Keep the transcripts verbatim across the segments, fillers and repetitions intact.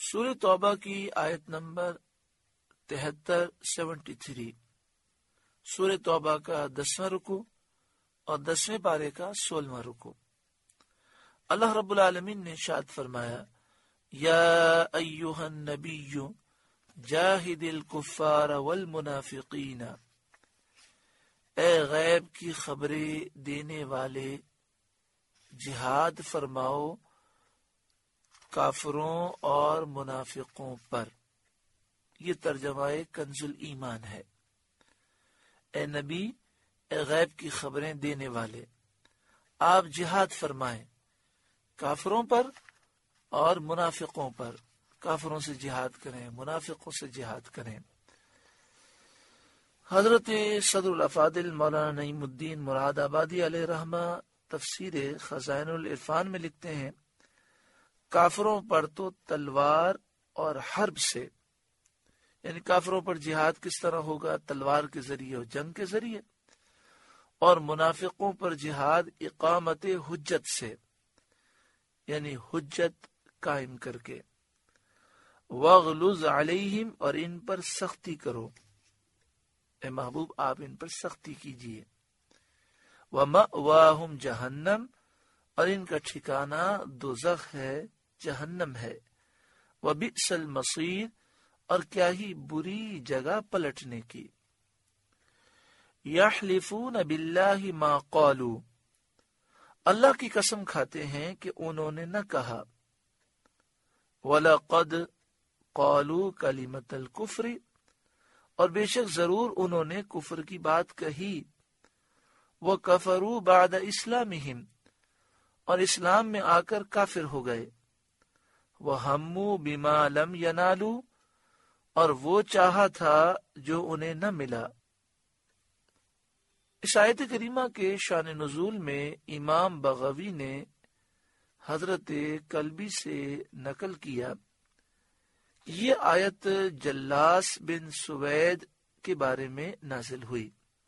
سورہ توبہ کی آیت نمبر تہتر سیونٹی تھری، سورہ توبہ کا دسواں رکو اور دسویں پارے کا سولہواں رکو۔ اللہ رب العالمین نے ارشاد فرمایا، یا ایہا النبی جاہد الکفار والمنافقین، اے غیب کی خبریں دینے والے، جہاد فرماؤ کافروں اور منافقوں پر۔ یہ ترجمہ کنز الایمان ہے۔ اے نبی، اے غیب کی خبریں دینے والے، آپ جہاد فرمائیں کافروں پر اور منافقوں پر۔ کافروں سے جہاد کریں، منافقوں سے جہاد کریں۔ حضرت صدر الافاضل مولانا نعیم الدین مراد آبادی علیہ رحمہ تفسیر خزائن العرفان میں لکھتے ہیں، کافروں پر تو تلوار اور حرب سے، یعنی کافروں پر جہاد کس طرح ہوگا؟ تلوار کے ذریعے اور جنگ کے ذریعے، اور منافقوں پر جہاد اقامت حجت سے، یعنی حجت قائم کر کے۔ وَغْلُظْ عَلَيْهِمْ، اور ان پر سختی کرو، اے محبوب آپ ان پر سختی کیجئے۔ وَمَأْوَاهُمْ جَهَنَّمْ، اور ان کا ٹھکانہ دوزخ ہے، جہنم ہے۔ وَبِئْسَ الْمَصِيرُ، اور کیا ہی بری جگہ پلٹنے کی۔ يَحْلِفُونَ بِاللَّهِ مَا قَالُوا، اللہ کی قسم کھاتے ہیں کہ انہوں نے نہ کہا۔ وَلَقَدْ قَالُوا كَلِمَةَ الْكُفْرِ، اور بے شک ضرور انہوں نے کفر کی بات کہی۔ وَكَفَرُوا بَعْدَ إِسْلَامِهِمْ، اور اسلام میں آ کر کافر ہو گئے۔ وَهَمُّوا بِمَا لَمْ يَنَالُوا، اور وہ چاہا تھا جو انہیں نہ ملا۔ اس آیت کریمہ کے شان نزول میں امام بغوی نے حضرت کلبی سے نقل کیا، یہ آیت جلاس بن سوید کے بارے میں نازل ہوئی۔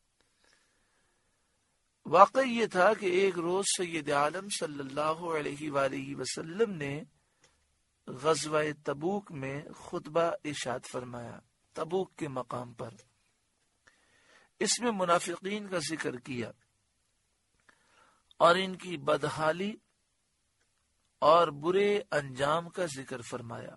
واقع یہ تھا کہ ایک روز سید عالم صلی اللہ علیہ وآلہ وسلم نے غزوہ تبوک میں خطبہ ارشاد فرمایا، تبوک کے مقام پر۔ اس میں منافقین کا ذکر کیا اور ان کی بدحالی اور برے انجام کا ذکر فرمایا۔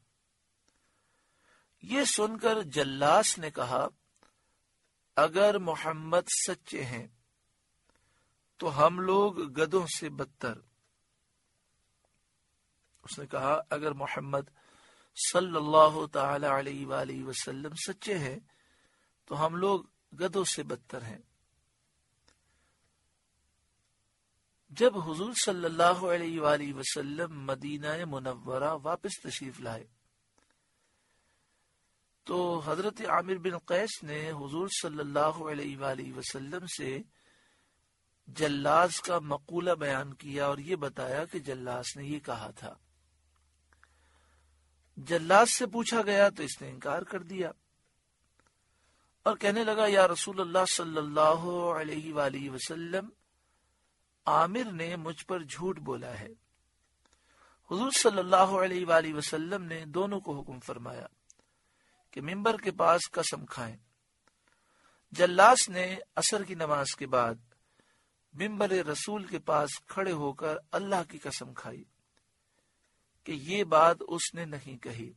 یہ سن کر جلاس نے کہا، اگر محمد سچے ہیں تو ہم لوگ گدھوں سے بدتر۔ اس نے کہا اگر محمد صلی اللہ تعالی علیہ وآلہ وسلم سچے ہیں تو ہم لوگ گدھوں سے بدتر ہیں۔ جب حضور صلی اللہ علیہ وآلہ وسلم مدینہ منورہ واپس تشریف لائے تو حضرت عامر بن قیس نے حضور صلی اللہ علیہ وآلہ وسلم سے جلاس کا مقولہ بیان کیا اور یہ بتایا کہ جلاس نے یہ کہا تھا۔ جلاس سے پوچھا گیا تو اس نے انکار کر دیا اور کہنے لگا، یا رسول اللہ صلی اللہ علیہ وآلہ وسلم، عامر نے مجھ پر جھوٹ بولا ہے۔ حضور صلی اللہ علیہ وآلہ وسلم نے دونوں کو حکم فرمایا کہ ممبر کے پاس قسم کھائیں۔ جلاس نے عصر کی نماز کے بعد ممبر رسول کے پاس کھڑے ہو کر اللہ کی قسم کھائی کہ یہ بات اس نے نہیں کہی،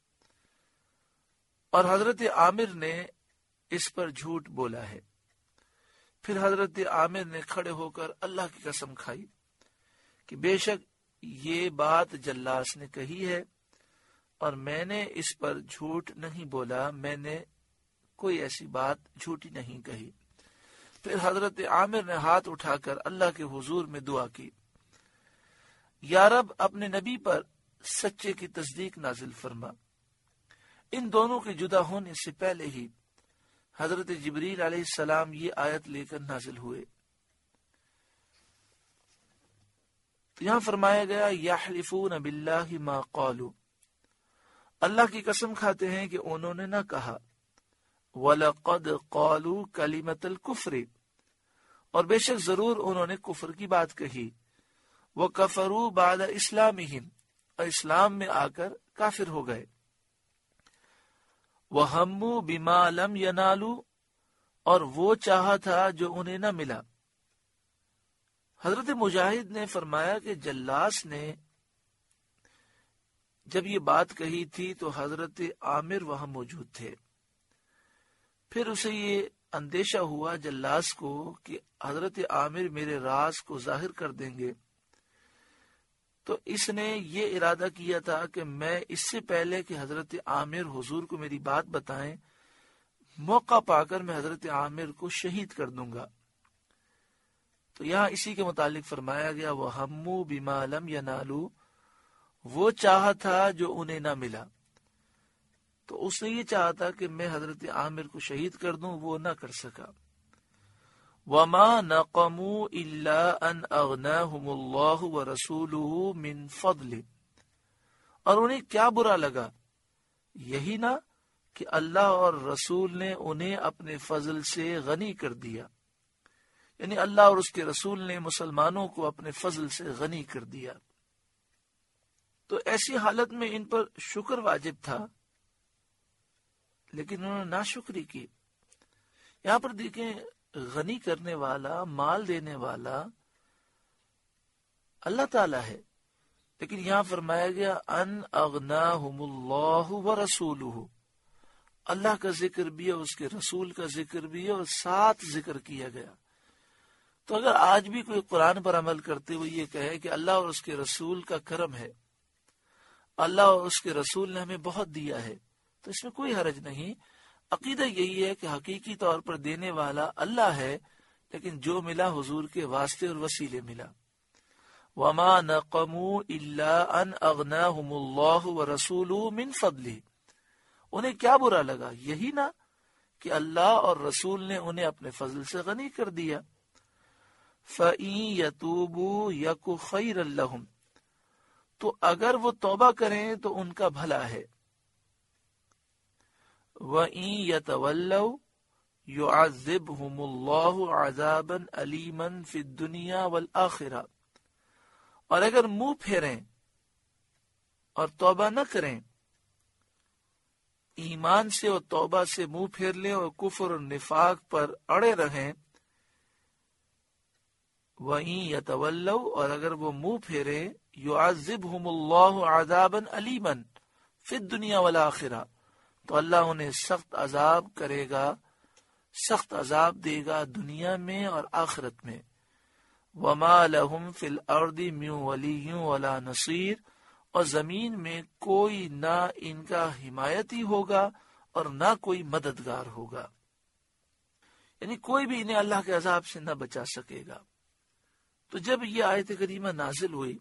اور حضرت عامر نے اس پر جھوٹ بولا ہے۔ پھر حضرت عامر نے کھڑے ہو کر اللہ کی قسم کھائی کہ بے شک یہ بات جلاس نے کہی ہے اور میں نے اس پر جھوٹ نہیں بولا، میں نے کوئی ایسی بات جھوٹی نہیں کہی۔ پھر حضرت عامر نے ہاتھ اٹھا کر اللہ کے حضور میں دعا کی، یا رب اپنے نبی پر سچے کی تصدیق نازل فرما۔ ان دونوں کے جدا ہونے سے پہلے ہی حضرت جبریل علیہ السلام یہ آیت لے کر نازل ہوئے۔ تو یہاں فرمایا گیا، یحلفون باللہ ما قالوا، اللہ کی قسم کھاتے ہیں کہ انہوں نے نہ کہا۔ وَلَقَدْ قَالُوا كَلِمَةَ الْكُفْرِ، اور بے شک ضرور انہوں نے کفر کی بات کہی۔ وَكَفَرُوا بَعْدَ إِسْلَامِهِمْ، اور اسلام میں آ کر کافر ہو گئے۔ وَهَمُّوا بِمَا لَمْ يَنَالُوا، اور وہ چاہا تھا جو انہیں نہ ملا۔ حضرت مجاہد نے فرمایا کہ جلاس نے جب یہ بات کہی تھی تو حضرت عامر وہاں موجود تھے۔ پھر اسے یہ اندیشہ ہوا جلاس کو کہ حضرت عامر میرے راز کو ظاہر کر دیں گے، تو اس نے یہ ارادہ کیا تھا کہ میں اس سے پہلے کہ حضرت عامر حضور کو میری بات بتائیں، موقع پا کر میں حضرت عامر کو شہید کر دوں گا۔ تو یہاں اسی کے متعلق فرمایا گیا وَهَمُّوا بِمَا لَمْ يَنَالُوا، وہ چاہا تھا جو انہیں نہ ملا۔ تو اس نے یہ چاہا تھا کہ میں حضرت عامر کو شہید کر دوں، وہ نہ کر سکا۔ وَمَا نَقَمُوا إِلَّا أَنْ أَغْنَاهُمُ اللَّهُ وَرَسُولُهُ مِنْ فَضْلِهِ، اور انہیں کیا برا لگا، یہی نہ کہ اللہ اور رسول نے انہیں اپنے فضل سے غنی کر دیا، یعنی اللہ اور اس کے رسول نے مسلمانوں کو اپنے فضل سے غنی کر دیا۔ تو ایسی حالت میں ان پر شکر واجب تھا، لیکن انہوں نے ناشکری کی۔ یہاں پر دیکھیں، غنی کرنے والا، مال دینے والا اللہ تعالیٰ ہے، لیکن یہاں فرمایا گیا ان اغناہم اللہ ورسولہ، اللہ کا ذکر بھی ہے، اس کے رسول کا ذکر بھی ہے، اور ساتھ ذکر کیا گیا۔ تو اگر آج بھی کوئی قرآن پر عمل کرتے ہوئے یہ کہے کہ اللہ اور اس کے رسول کا کرم ہے، اللہ اور اس کے رسول نے ہمیں بہت دیا ہے، تو اس میں کوئی حرج نہیں۔ عقیدہ یہی ہے کہ حقیقی طور پر دینے والا اللہ ہے، لیکن جو ملا حضور کے واسطے اور وسیلے ملا۔ وَمَا نَقَمُوا إِلَّا أَنْ أَغْنَاهُمُ اللَّهُ وَرَسُولُهُ مِنْ فَضْلِهِ، انہیں کیا برا لگا، یہی نہ کہ اللہ اور رسول نے انہیں اپنے فضل سے غنی کر دیا۔ فَإِن يَتُوبُوا يَكُ خَيْرًا لَهُمْ، تو اگر وہ توبہ کریں تو ان کا بھلا ہے۔ وَإِن يَتَوَلَّوْا يُعَذِّبْهُمُ اللَّهُ عَذَابًا أَلِيمًا فِي الدُّنْيَا وَالْآخِرَةِ، اور اگر منہ پھیریں اور توبہ نہ کریں، ایمان سے اور توبہ سے منہ پھیر لیں اور کفر اور نفاق پر اڑے رہیں، وَإِن يَتَوَلَّوْا، اور اگر وہ منہ پھیرے، يُعَذِّبْهُمُ اللَّهُ عَذَابًا أَلِيمًا فِي الدُّنْيَا وَالْآخِرَةِ، تو اللہ انہیں سخت عذاب کرے گا، سخت عذاب دے گا دنیا میں اور آخرت میں۔ وَمَا لَهُمْ فِي الْأَرْضِ مِنْ وَلِيٍّ وَلَا نَصِيرٍ، اور زمین میں کوئی نہ ان کا حمایتی ہوگا اور نہ کوئی مددگار ہوگا، یعنی کوئی بھی انہیں اللہ کے عذاب سے نہ بچا سکے گا۔ تو جب یہ آیت کریمہ نازل ہوئی،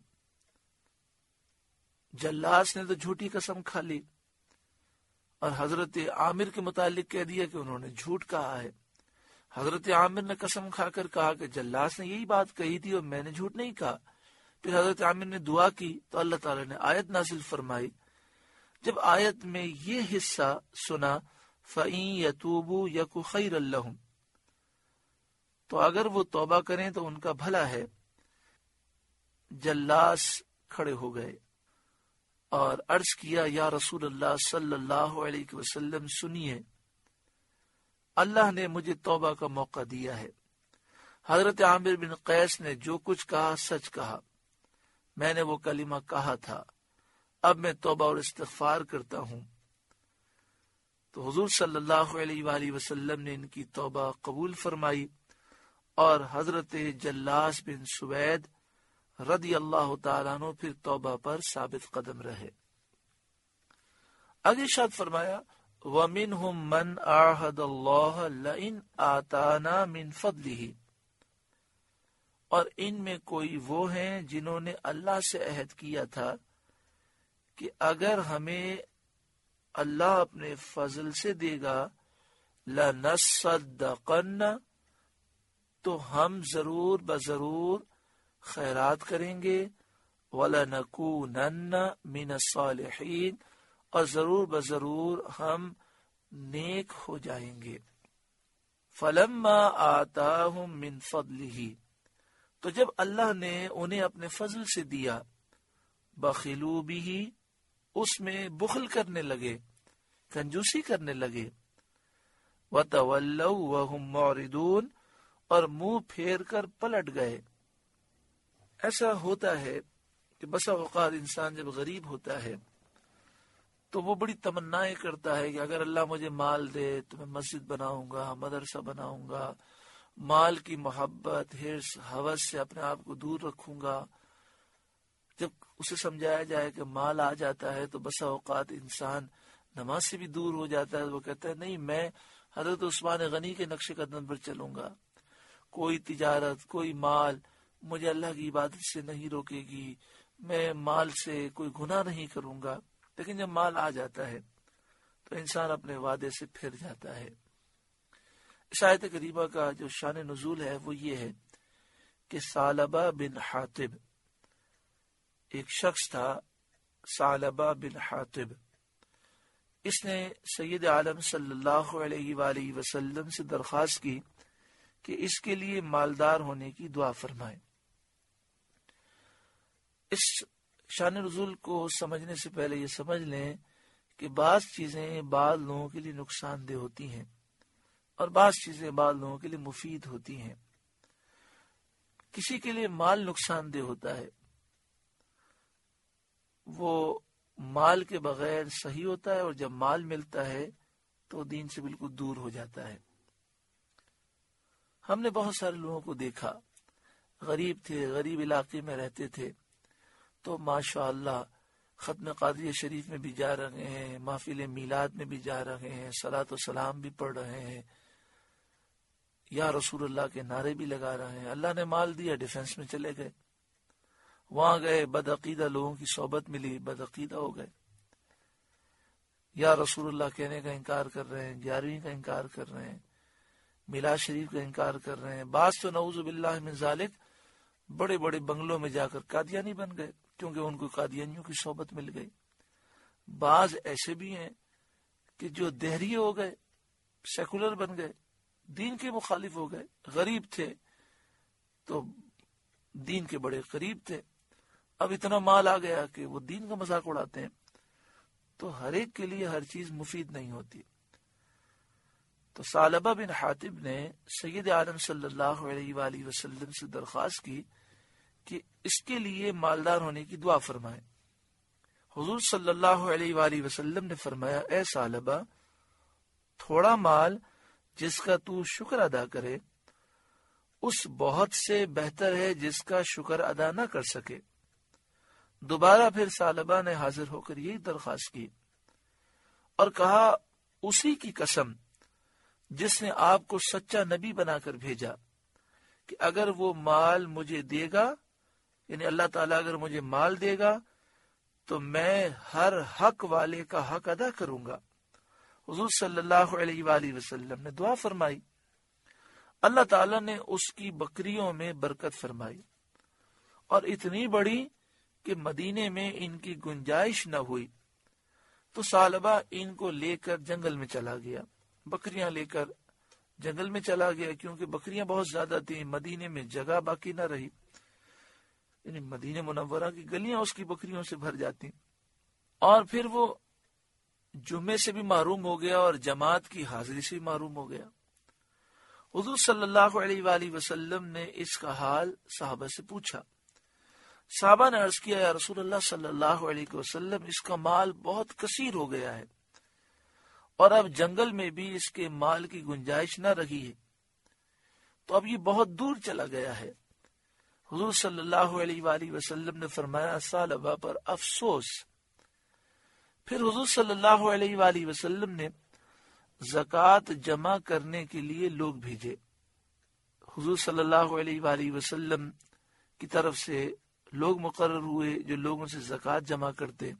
جلاس نے تو جھوٹی قسم کھا لی اور حضرت عامر کے متعلق کہہ دیا کہ انہوں نے جھوٹ کہا ہے۔ حضرت عامر نے قسم کھا کر کہا کہ جلاس نے یہی بات کہی تھی اور میں نے جھوٹ نہیں کہا۔ پھر حضرت عامر نے دعا کی تو اللہ تعالی نے آیت نازل فرمائی۔ جب آیت میں یہ حصہ سنا فَإِن يَتُوبُوا يَكُ خَيْرًا لَهُمْ، تو اگر وہ توبہ کریں تو ان کا بھلا ہے، جلاس کھڑے ہو گئے اور عرض کیا یا رسول اللہ صلی اللہ علیہ وسلم سنیے، اللہ نے مجھے توبہ کا موقع دیا ہے۔ حضرت عامر بن قیس نے جو کچھ کہا سچ کہا، میں نے وہ کلمہ کہا تھا، اب میں توبہ اور استغفار کرتا ہوں۔ تو حضور صلی اللہ علیہ وآلہ وسلم نے ان کی توبہ قبول فرمائی اور حضرت جلاس بن سوید رضی اللہ تعالیٰ عنہ پھر توبہ پر ثابت قدم رہے۔ آگے ارشاد فرمایا وَمِنْهُمْ مَنْ أَعْهَدَ اللَّهَ لَئِنْ آتَانَا مِنْ فَضْلِهِ، اور ان میں کوئی وہ ہیں جنہوں نے اللہ سے عہد کیا تھا کہ اگر ہمیں اللہ اپنے فضل سے دے گا لَنَصَّدَّقَنَّ، تو ہم ضرور بضرور خیرات کریں گے، وَلَنَكُونَنَّ مِنَ الصَّالِحِينَ، اور ضرور بضرور ہم نیک ہو جائیں گے۔ فَلَمَّا آتَاهُم مِّن فَضْلِهِ، تو جب اللہ نے انہیں اپنے فضل سے دیا، بخلوا بِهِ، اس میں بخل کرنے لگے، کنجوسی کرنے لگے. وَتَوَلَّوْا وَهُمْ مُعْرِضُونَ اور منہ پھیر کر پلٹ گئے. ایسا ہوتا ہے کہ بسا اوقات انسان جب غریب ہوتا ہے تو وہ بڑی تمنائیں کرتا ہے کہ اگر اللہ مجھے مال دے تو میں مسجد بناؤں گا, مدرسہ بناؤں گا, مال کی محبت حرص ہوس سے اپنے آپ کو دور رکھوں گا. جب اسے سمجھایا جائے کہ مال آ جاتا ہے تو بسا اوقات انسان نماز سے بھی دور ہو جاتا ہے. وہ کہتا ہے نہیں, میں حضرت عثمان غنی کے نقش قدم پر چلوں گا, کوئی تجارت کوئی مال مجھے اللہ کی عبادت سے نہیں روکے گی, میں مال سے کوئی گناہ نہیں کروں گا. لیکن جب مال آ جاتا ہے تو انسان اپنے وعدے سے پھر جاتا ہے. اس آیت کریمہ کا جو شان نزول ہے وہ یہ ہے کہ ثعلبہ بن حاطب ایک شخص تھا, ثعلبہ بن حاطب. اس نے سید عالم صلی اللہ علیہ وآلہ وسلم سے درخواست کی کہ اس کے لیے مالدار ہونے کی دعا فرمائے. اس شان نزول کو سمجھنے سے پہلے یہ سمجھ لیں کہ بعض چیزیں بعض لوگوں کے لیے نقصان دہ ہوتی ہیں اور بعض چیزیں بعض لوگوں کے لیے مفید ہوتی ہیں. کسی کے لیے مال نقصان دہ ہوتا ہے, وہ مال کے بغیر صحیح ہوتا ہے, اور جب مال ملتا ہے تو دین سے بالکل دور ہو جاتا ہے. ہم نے بہت سارے لوگوں کو دیکھا, غریب تھے, غریب علاقے میں رہتے تھے, تو ماشاء اللہ ختم قادریہ شریف میں بھی جا رہے ہیں, محفل میلاد میں بھی جا رہے ہیں, صلاۃ و سلام بھی پڑھ رہے ہیں, یا رسول اللہ کے نعرے بھی لگا رہے ہیں. اللہ نے مال دیا, ڈیفنس میں چلے گئے, وہاں گئے, بدعقیدہ لوگوں کی صحبت ملی, بدعقیدہ ہو گئے, یا رسول اللہ کہنے کا انکار کر رہے ہیں, گیارہویں کا انکار کر رہے ہیں, میلاد شریف کا انکار کر رہے ہیں. بعض تو نعوذ باللہ من ذالک بڑے بڑے بنگلوں میں جا کر قادیانی بن گئے کیونکہ ان کو قادیانیوں کی صحبت مل گئی. بعض ایسے بھی ہیں کہ جو دہری ہو گئے, سیکولر بن گئے, دین کے مخالف ہو گئے. غریب تھے تو دین کے بڑے قریب تھے, اب اتنا مال آ گیا کہ وہ دین کا مذاق اڑاتے ہیں. تو ہر ایک کے لیے ہر چیز مفید نہیں ہوتی. تو ثعلبہ بن حاطب نے سید عالم صلی اللہ علیہ وآلہ وسلم سے درخواست کی کہ اس کے لیے مالدار ہونے کی دعا فرمائے. حضور صلی اللہ علیہ وآلہ وسلم نے فرمایا, اے ثعلبہ, تھوڑا مال جس کا تو شکر ادا کرے اس بہت سے بہتر ہے جس کا شکر ادا نہ کر سکے. دوبارہ پھر ثعلبہ نے حاضر ہو کر یہی درخواست کی اور کہا, اسی کی قسم جس نے آپ کو سچا نبی بنا کر بھیجا کہ اگر وہ مال مجھے دے گا, یعنی اللہ تعالیٰ اگر مجھے مال دے گا تو میں ہر حق والے کا حق ادا کروں گا. حضور صلی اللہ علیہ وآلہ وسلم نے دعا فرمائی, اللہ تعالیٰ نے اس کی بکریوں میں برکت فرمائی اور اتنی بڑی کہ مدینے میں ان کی گنجائش نہ ہوئی. تو ثعلبہ ان کو لے کر جنگل میں چلا گیا, بکریاں لے کر جنگل میں چلا گیا کیونکہ بکریاں بہت زیادہ تھیں, مدینے میں جگہ باقی نہ رہی, یعنی مدینہ منورہ کی گلیاں اس کی بکریوں سے بھر جاتی. اور پھر وہ جمعے سے بھی محروم ہو گیا اور جماعت کی حاضری سے بھی محروم ہو گیا. حضور صلی اللہ علیہ وآلہ وسلم نے اس کا حال صحابہ سے پوچھا. صحابہ نے عرض کیا, یا رسول اللہ صلی اللہ علیہ وسلم, اس کا مال بہت کثیر ہو گیا ہے اور اب جنگل میں بھی اس کے مال کی گنجائش نہ رہی ہے, تو اب یہ بہت دور چلا گیا ہے. حضور صلی اللہ علیہ وآلہ وسلم نے فرمایا, ثعلبہ پر افسوس. پھر حضور صلی اللہ علیہ وآلہ وسلم نے زکوٰۃ جمع کرنے کے لیے لوگ بھیجے. حضور صلی اللہ علیہ وآلہ وسلم کی طرف سے لوگ مقرر ہوئے جو لوگوں سے زکوٰۃ جمع کرتے.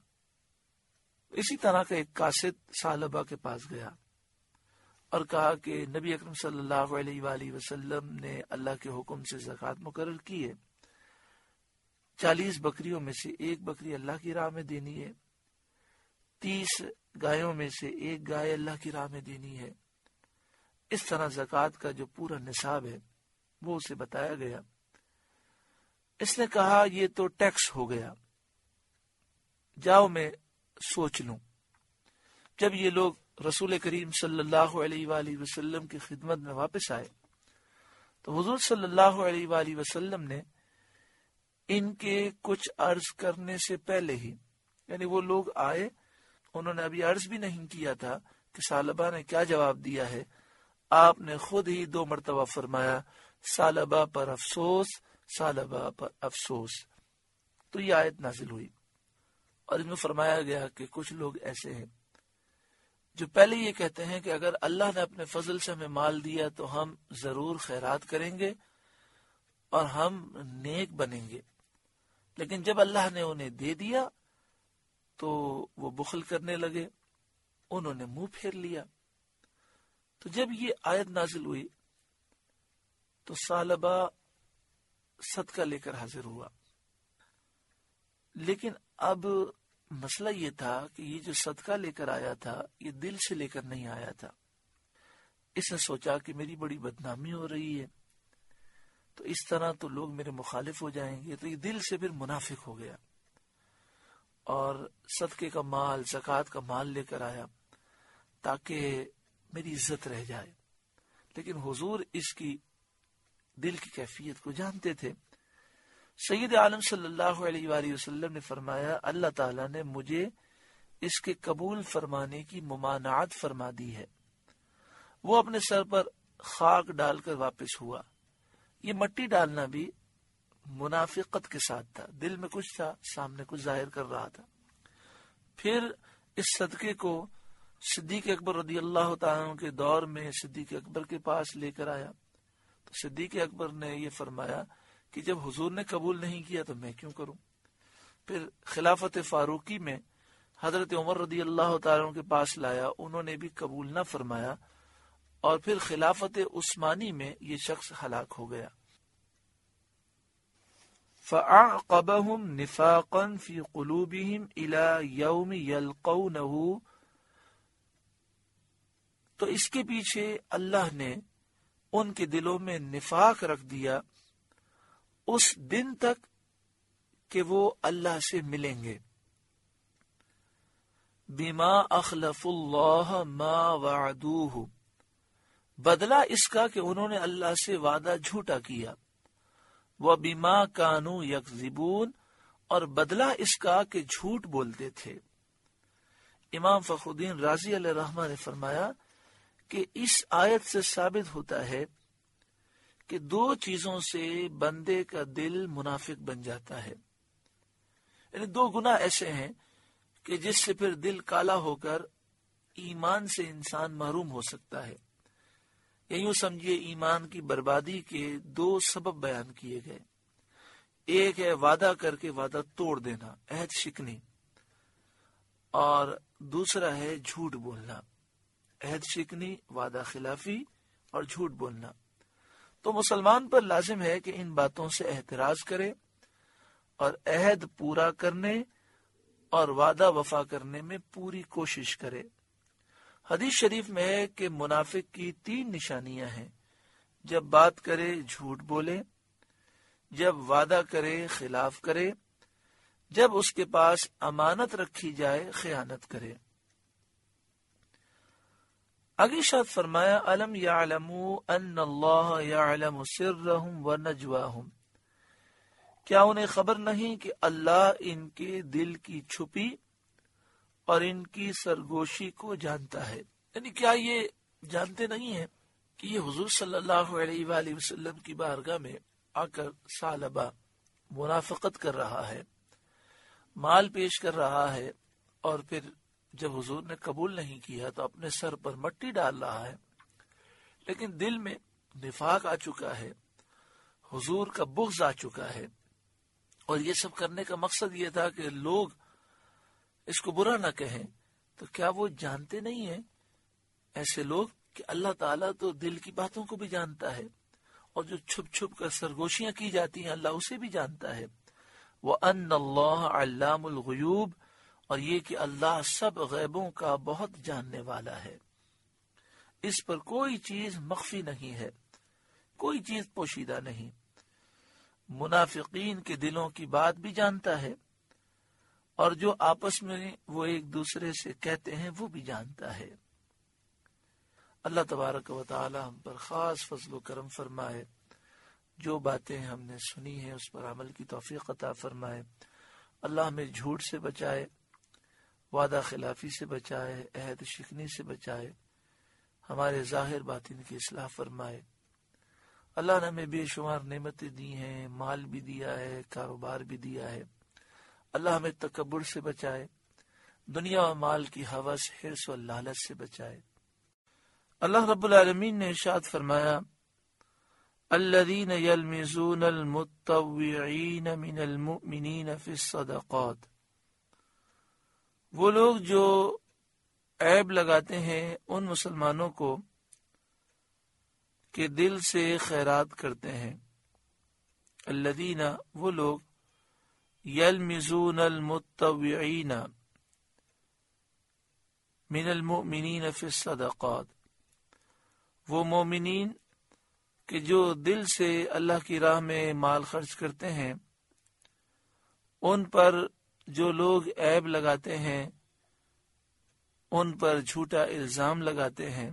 اسی طرح کا ایک قاصد ثعلبہ کے پاس گیا اور کہا کہ نبی اکرم صلی اللہ علیہ وآلہ وسلم نے اللہ کے حکم سے زکوٰۃ مقرر کی ہے, چالیس بکریوں میں سے ایک بکری اللہ کی راہ میں دینی ہے, تیس گایوں میں سے ایک گائے اللہ کی راہ میں دینی ہے. اس طرح زکوٰۃ کا جو پورا نصاب ہے وہ اسے بتایا گیا. اس نے کہا, یہ تو ٹیکس ہو گیا, جاؤ میں سوچ لوں. جب یہ لوگ رسول کریم صلی اللہ علیہ وآلہ وسلم کی خدمت میں واپس آئے تو حضور صلی اللہ علیہ وآلہ وسلم نے ان کے کچھ عرض کرنے سے پہلے ہی، یعنی وہ لوگ آئے، انہوں نے ابھی عرض بھی نہیں کیا تھا کہ ثعلبہ نے کیا جواب دیا ہے، آپ نے خود ہی دو مرتبہ فرمایا ثعلبہ پر افسوس، ثعلبہ پر افسوس۔ تو یہ آیت نازل ہوئی اور اس میں فرمایا گیا کہ کچھ لوگ ایسے ہیں جو پہلے یہ کہتے ہیں کہ اگر اللہ نے اپنے فضل سے ہمیں مال دیا تو ہم ضرور خیرات کریں گے اور ہم نیک بنیں گے، لیکن جب اللہ نے انہیں دے دیا تو وہ بخل کرنے لگے، انہوں نے منہ پھیر لیا۔ تو جب یہ آیت نازل ہوئی تو ثعلبہ صدقہ لے کر حاضر ہوا، لیکن اب مسئلہ یہ تھا کہ یہ جو صدقہ لے کر آیا تھا یہ دل سے لے کر نہیں آیا تھا۔ اس نے سوچا کہ میری بڑی بدنامی ہو رہی ہے، تو اس طرح تو لوگ میرے مخالف ہو جائیں گے، تو یہ دل سے پھر منافق ہو گیا اور صدقے کا مال، زکوٰۃ کا مال لے کر آیا تاکہ میری عزت رہ جائے۔ لیکن حضور اس کی دل کی کیفیت کو جانتے تھے۔ سید عالم صلی اللہ علیہ وآلہ وسلم نے فرمایا اللہ تعالیٰ نے مجھے اس کے قبول فرمانے کی ممانعت فرما دی ہے۔ وہ اپنے سر پر خاک ڈال کر واپس ہوا۔ یہ مٹی ڈالنا بھی منافقت کے ساتھ تھا، دل میں کچھ تھا، سامنے کچھ ظاہر کر رہا تھا۔ پھر اس صدقے کو صدیق اکبر رضی اللہ تعالیٰ عنہ کے دور میں صدیق اکبر کے پاس لے کر آیا تو صدیق اکبر نے یہ فرمایا کہ جب حضور نے قبول نہیں کیا تو میں کیوں کروں۔ پھر خلافت فاروقی میں حضرت عمر رضی اللہ تعالیٰ عنہ کے پاس لایا، انہوں نے بھی قبول نہ فرمایا، اور پھر خلافت عثمانی میں یہ شخص ہلاک ہو گیا۔ فَأَعْقَبَهُمْ نِفَاقًا فِي قُلُوبِهِمْ إِلَى يَوْمِ يَلْقَوْنَهُ، تو اس کے پیچھے اللہ نے ان کے دلوں میں نفاق رکھ دیا اس دن تک کہ وہ اللہ سے ملیں گے۔ بِمَا أَخْلَفُ اللَّهَ مَا وَعَدُوهُ، بدلہ اس کا کہ انہوں نے اللہ سے وعدہ جھوٹا کیا۔ وَبِمَا كَانُوا يَكْذِبُونَ، اور بدلہ اس کا کہ جھوٹ بولتے تھے۔ امام فخر الدین رازی علیہ رحمہ نے فرمایا کہ اس آیت سے ثابت ہوتا ہے کہ دو چیزوں سے بندے کا دل منافق بن جاتا ہے، یعنی دو گناہ ایسے ہیں کہ جس سے پھر دل کالا ہو کر ایمان سے انسان محروم ہو سکتا ہے۔ یوں سمجھیے ایمان کی بربادی کے دو سبب بیان کیے گئے، ایک ہے وعدہ کر کے وعدہ توڑ دینا، عہد شکنی، اور دوسرا ہے جھوٹ بولنا، عہد شکنی، وعدہ خلافی اور جھوٹ بولنا۔ تو مسلمان پر لازم ہے کہ ان باتوں سے احتراز کرے اور عہد پورا کرنے اور وعدہ وفا کرنے میں پوری کوشش کرے۔ حدیث شریف میں ہے کہ منافق کی تین نشانیاں ہیں، جب بات کرے جھوٹ بولے، جب وعدہ کرے خلاف کرے، جب اس کے پاس امانت رکھی جائے خیانت کرے۔ آگے شاد فرمایا الم یعلموا ان اللہ یعلم سرهم ونجواهم، کیا انہیں خبر نہیں کہ اللہ ان کے دل کی چھپی اور ان کی سرگوشی کو جانتا ہے؟ یعنی کیا یہ جانتے نہیں ہیں کہ یہ حضور صلی اللہ علیہ وآلہ وسلم کی بارگاہ میں آ کر ثعلبہ منافقت کر رہا ہے، مال پیش کر رہا ہے، اور پھر جب حضور نے قبول نہیں کیا تو اپنے سر پر مٹی ڈال رہا ہے، لیکن دل میں نفاق آ چکا ہے، حضور کا بغض آ چکا ہے، اور یہ سب کرنے کا مقصد یہ تھا کہ لوگ اس کو برا نہ کہیں۔ تو کیا وہ جانتے نہیں ہیں ایسے لوگ کہ اللہ تعالیٰ تو دل کی باتوں کو بھی جانتا ہے، اور جو چھپ چھپ کر سرگوشیاں کی جاتی ہیں اللہ اسے بھی جانتا ہے۔ وَأَنَّ اللَّهَ عَلَّامُ الْغُيُوبِ، اور یہ کہ اللہ سب غیبوں کا بہت جاننے والا ہے، اس پر کوئی چیز مخفی نہیں ہے، کوئی چیز پوشیدہ نہیں۔ منافقین کے دلوں کی بات بھی جانتا ہے اور جو آپس میں وہ ایک دوسرے سے کہتے ہیں وہ بھی جانتا ہے۔ اللہ تبارک و تعالی ہم پر خاص فضل و کرم فرمائے، جو باتیں ہم نے سنی ہیں اس پر عمل کی توفیق عطا فرمائے۔ اللہ ہمیں جھوٹ سے بچائے، وعدہ خلافی سے بچائے، عہد شکنی سے بچائے، ہمارے ظاہر باطن کی اصلاح فرمائے۔ اللہ نے ہمیں بے شمار نعمتیں دی ہیں، مال بھی دیا ہے، کاروبار بھی دیا ہے۔ اللہ ہمیں تکبر سے بچائے، دنیا و مال کی ہوس، حرص و لالچ سے بچائے۔ اللہ رب العالمین نے ارشاد فرمایا، الذین یلمزون المتطوعین من المؤمنین فی الصدقات، وہ لوگ جو عیب لگاتے ہیں ان مسلمانوں کو کہ دل سے خیرات کرتے ہیں۔ الذین، وہ لوگ، یلمزون المتطوعین من المؤمنین فی الصدقات، وہ مومنین کہ جو دل سے اللہ کی راہ میں مال خرچ کرتے ہیں، ان پر جو لوگ عیب لگاتے ہیں، ان پر جھوٹا الزام لگاتے ہیں۔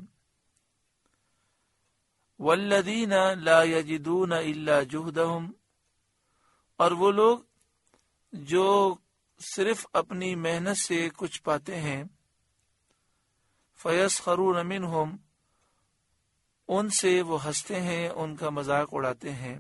والذین لا یجدون الا جہدہم، اور وہ لوگ جو صرف اپنی محنت سے کچھ پاتے ہیں، فیسخرون منہم، ان سے وہ ہنستے ہیں، ان کا مذاق اڑاتے ہیں۔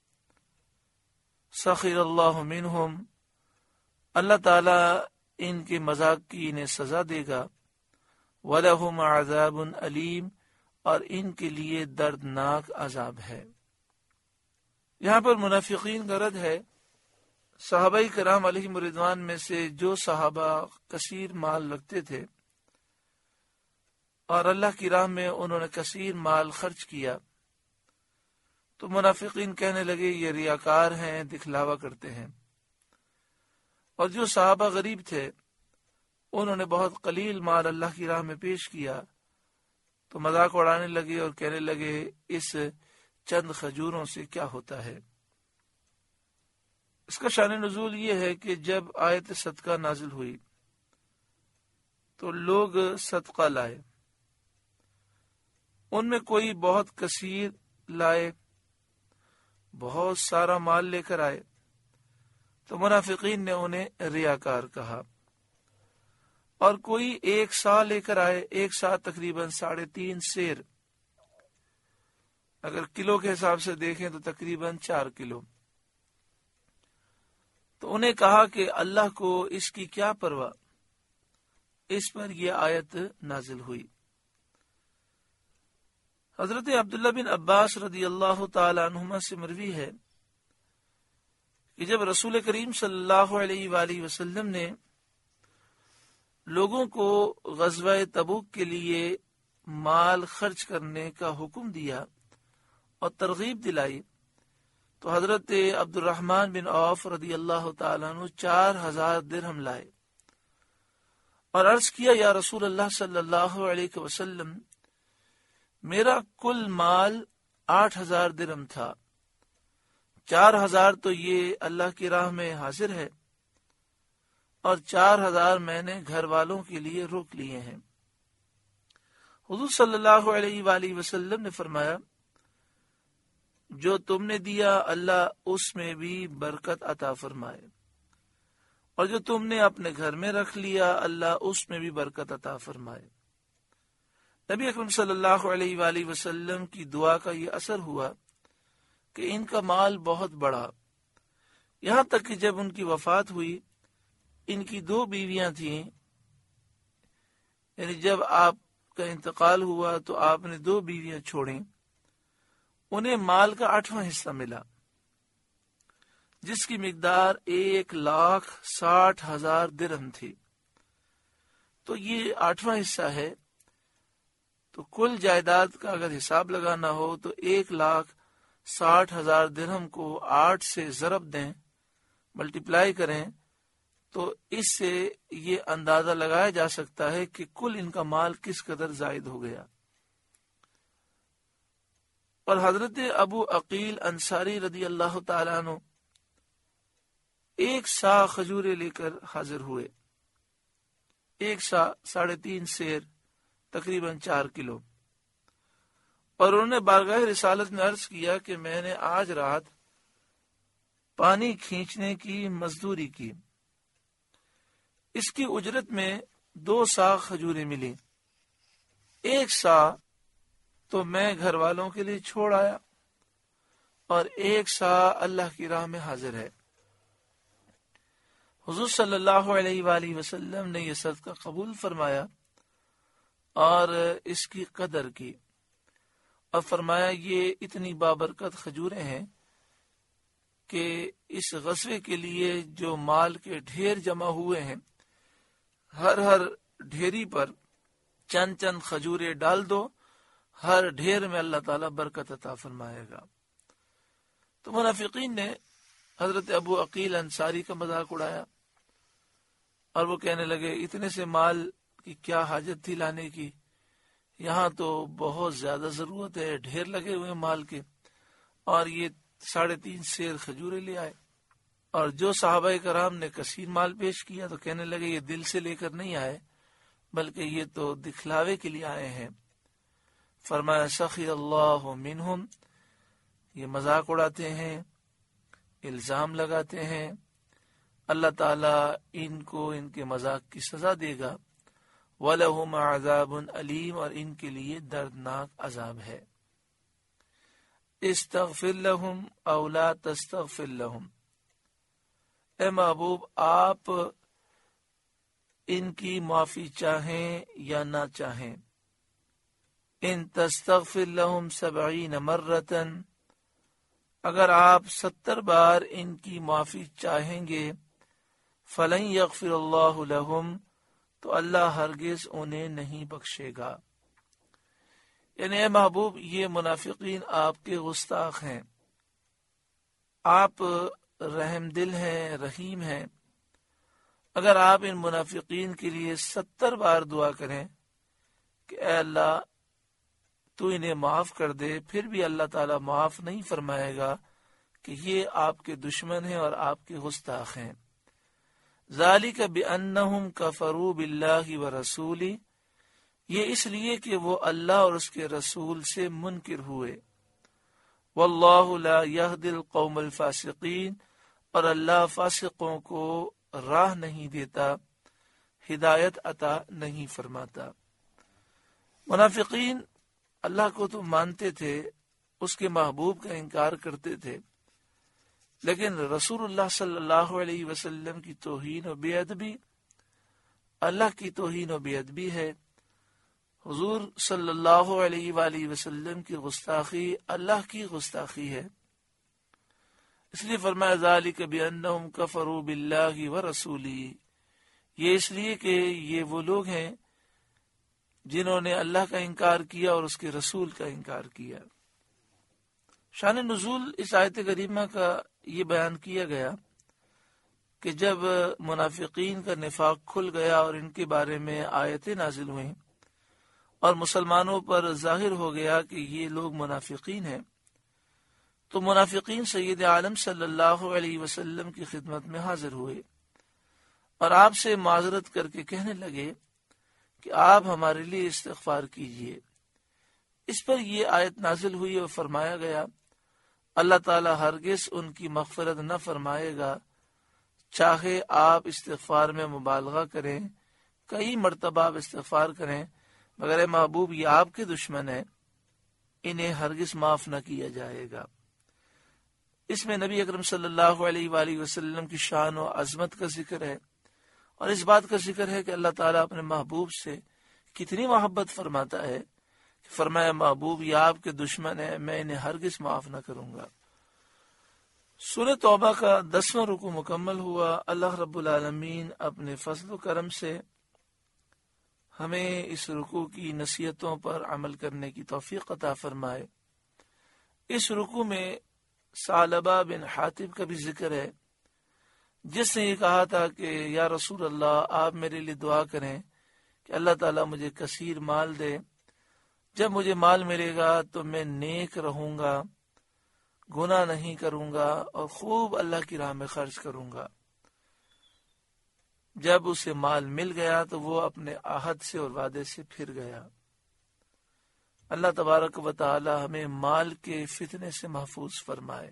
سخر اللہ منہم، اللہ تعالی ان کے مذاق کی انہیں سزا دے گا۔ وَلَهُمْ عَذَابٌ علیم، اور ان کے لیے دردناک عذاب ہے۔ یہاں پر منافقین کا رد ہے۔ صحابہ کرام علیہم رضوان میں سے جو صحابہ کثیر مال رکھتے تھے اور اللہ کی راہ میں انہوں نے کثیر مال خرچ کیا، تو منافقین کہنے لگے یہ ریاکار ہیں، دکھلاوا کرتے ہیں۔ اور جو صحابہ غریب تھے انہوں نے بہت قلیل مال اللہ کی راہ میں پیش کیا تو مذاق اڑانے لگے اور کہنے لگے اس چند کھجوروں سے کیا ہوتا ہے۔ اس کا شان نزول یہ ہے کہ جب آیت صدقہ نازل ہوئی تو لوگ صدقہ لائے، ان میں کوئی بہت کثیر لائے، بہت سارا مال لے کر آئے، تو منافقین نے انہیں ریاکار کہا۔ اور کوئی ایک سا لے کر آئے، ایک سا تقریباً ساڑھے تین سیر، اگر کلو کے حساب سے دیکھیں تو تقریباً چار کلو، تو انہیں کہا کہ اللہ کو اس کی کیا پرواہ۔ اس پر یہ آیت نازل ہوئی۔ حضرت عبداللہ بن عباس رضی اللہ تعالی عنہما سے مروی ہے کہ جب رسول کریم صلی اللہ علیہ وآلہ وسلم نے لوگوں کو غزوہ تبوک کے لیے مال خرچ کرنے کا حکم دیا اور ترغیب دلائی، تو حضرت عبد الرحمن بن عوف رضی اللہ تعالیٰ عنہ چار ہزار درہم لائے اور عرض کیا، یا رسول اللہ صلی اللہ علیہ وسلم، میرا کل مال آٹھ ہزار درہم تھا، چار ہزار تو یہ اللہ کی راہ میں حاضر ہے اور چار ہزار میں نے گھر والوں کے لیے روک لیے ہیں۔ حضور صلی اللہ علیہ وآلہ وسلم نے فرمایا، جو تم نے دیا اللہ اس میں بھی برکت عطا فرمائے، اور جو تم نے اپنے گھر میں رکھ لیا اللہ اس میں بھی برکت عطا فرمائے۔ نبی اکرم صلی اللہ علیہ وآلہ وسلم کی دعا کا یہ اثر ہوا کہ ان کا مال بہت بڑھا، یہاں تک کہ جب ان کی وفات ہوئی، ان کی دو بیویاں تھیں، یعنی جب آپ کا انتقال ہوا تو آپ نے دو بیویاں چھوڑیں، انہیں مال کا آٹھواں حصہ ملا، جس کی مقدار ایک لاکھ ساٹھ ہزار درہم تھی۔ تو یہ آٹھواں حصہ ہے، تو کل جائیداد کا اگر حساب لگانا ہو تو ایک لاکھ ساٹھ ہزار درہم کو آٹھ سے ضرب دیں، ملٹیپلائی کریں، تو اس سے یہ اندازہ لگایا جا سکتا ہے کہ کل ان کا مال کس قدر زائد ہو گیا۔ اور حضرت ابو عقیل انصاری رضی اللہ تعالیٰ عنہ ایک سا کھجورے لے کر حاضر ہوئے، ایک سا ساڑھے تین سیر، تقریباً چار کلو، اور انہوں نے بارگاہ رسالت میں عرض کیا کہ میں نے آج رات پانی کھینچنے کی مزدوری کی، اس کی اجرت میں دو سا کھجوریں ملی، ایک سا تو میں گھر والوں کے لیے چھوڑ آیا اور ایک سا اللہ کی راہ میں حاضر ہے۔ حضور صلی اللہ علیہ وآلہ وسلم نے یہ صدقہ قبول فرمایا اور اس کی قدر کی، اور فرمایا یہ اتنی بابرکت کھجوریں ہیں کہ اس غزوے کے لیے جو مال کے ڈھیر جمع ہوئے ہیں، ہر ہر ڈھیری پر چند چند کھجوریں ڈال دو، ہر ڈھیر میں اللہ تعالیٰ برکت عطا فرمائے گا۔ تو منافقین نے حضرت ابو عقیل انصاری کا مذاق اڑایا اور وہ کہنے لگے اتنے سے مال کی کیا حاجت تھی لانے کی، یہاں تو بہت زیادہ ضرورت ہے، ڈھیر لگے ہوئے مال کے، اور یہ ساڑھے تین سیر کھجورے لے آئے۔ اور جو صحابہ کرام نے کثیر مال پیش کیا تو کہنے لگے یہ دل سے لے کر نہیں آئے بلکہ یہ تو دکھلاوے کے لیے آئے ہیں۔ فرمایا سخی اللہ منہم، یہ مذاق اڑاتے ہیں، الزام لگاتے ہیں، اللہ تعالیٰ ان کو ان کے مذاق کی سزا دے گا، وَلَهُمْ عَذَابٌ أَلِيمٌ، اور ان کے لیے دردناک عذاب ہے۔ استغفر لهم او لا تستغفر لهم، اے محبوب آپ ان کی معافی چاہیں یا نہ چاہیں، ان تستغفر لهم سبعین مرتن، اگر آپ ستر بار ان کی معافی چاہیں گے، فلن یغفر اللہ لهم، تو اللہ ہرگز انہیں نہیں بخشے گا۔ یعنی اے محبوب یہ منافقین آپ کے گستاخ ہیں، آپ رحم دل ہیں، رحیم ہیں، اگر آپ ان منافقین کے لیے ستر بار دعا کریں کہ اے اللہ تو انہیں معاف کر دے، پھر بھی اللہ تعالیٰ معاف نہیں فرمائے گا کہ یہ آپ کے دشمن ہیں اور آپ کے گستاخ ہیں۔ ذالک بأنہم کفروا باللہ ورسولہ، یہ اس لیے کہ وہ اللہ اور اس کے رسول سے منکر ہوئے۔ واللہ لا یہدی القوم الفاسقین، اور اللہ فاسقوں کو راہ نہیں دیتا، ہدایت عطا نہیں فرماتا۔ منافقین اللہ کو تو مانتے تھے، اس کے محبوب کا انکار کرتے تھے، لیکن رسول اللہ صلی اللہ علیہ وسلم کی توہین و بے ادبی اللہ کی توہین و بے ادبی ہے، حضور صلی اللہ علیہ وآلہ وسلم کی گستاخی اللہ کی گستاخی ہے۔ اس لیے فرمایا ذالک بأنہم کفروا باللہ ورسولہ، یہ اس لیے کہ یہ وہ لوگ ہیں جنہوں نے اللہ کا انکار کیا اور اس کے رسول کا انکار کیا۔ شان نزول اس آیت کریمہ کا یہ بیان کیا گیا کہ جب منافقین کا نفاق کھل گیا اور ان کے بارے میں آیتیں نازل ہوئیں اور مسلمانوں پر ظاہر ہو گیا کہ یہ لوگ منافقین ہیں، تو منافقین سید عالم صلی اللہ علیہ وسلم کی خدمت میں حاضر ہوئے اور آپ سے معذرت کر کے کہنے لگے کہ آپ ہمارے لیے استغفار کیجئے۔ اس پر یہ آیت نازل ہوئی اور فرمایا گیا اللہ تعالی ہرگز ان کی مغفرت نہ فرمائے گا، چاہے آپ استغفار میں مبالغہ کریں، کئی مرتبہ آپ استغفار کریں، مگر اے محبوب یہ آپ کے دشمن ہیں، انہیں ہرگز معاف نہ کیا جائے گا۔ اس میں نبی اکرم صلی اللہ علیہ وآلہ وسلم کی شان و عظمت کا ذکر ہے، اور اس بات کا ذکر ہے کہ اللہ تعالیٰ اپنے محبوب سے کتنی محبت فرماتا ہے کہ فرمایا محبوب یہ آپ کے دشمن ہے، میں انہیں ہرگز معاف نہ کروں گا۔ سورہ توبہ کا دسواں رکوع مکمل ہوا۔ اللہ رب العالمین اپنے فضل و کرم سے ہمیں اس رکوع کی نصیحتوں پر عمل کرنے کی توفیق عطا فرمائے۔ اس رکوع میں ثعلبہ بن حاطب کا بھی ذکر ہے، جس نے یہ کہا تھا کہ یا رسول اللہ آپ میرے لیے دعا کریں کہ اللہ تعالیٰ مجھے کثیر مال دے، جب مجھے مال ملے گا تو میں نیک رہوں گا، گناہ نہیں کروں گا اور خوب اللہ کی راہ میں خرچ کروں گا۔ جب اسے مال مل گیا تو وہ اپنے عہد سے اور وعدے سے پھر گیا۔ اللہ تبارک و تعالی ہمیں مال کے فتنے سے محفوظ فرمائے۔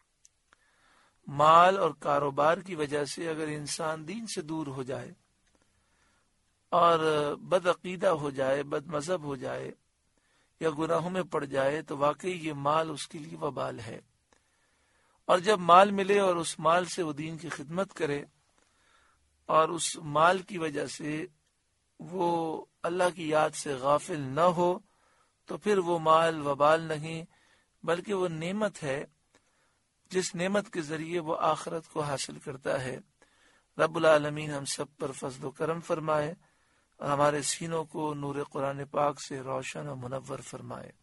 مال اور کاروبار کی وجہ سے اگر انسان دین سے دور ہو جائے اور بد عقیدہ ہو جائے، بد مذہب ہو جائے یا گناہوں میں پڑ جائے تو واقعی یہ مال اس کے لیے وبال ہے۔ اور جب مال ملے اور اس مال سے وہ دین کی خدمت کرے اور اس مال کی وجہ سے وہ اللہ کی یاد سے غافل نہ ہو تو پھر وہ مال وبال نہیں بلکہ وہ نعمت ہے، جس نعمت کے ذریعے وہ آخرت کو حاصل کرتا ہے۔ رب العالمین ہم سب پر فضل و کرم فرمائے اور ہمارے سینوں کو نور قرآن پاک سے روشن و منور فرمائے۔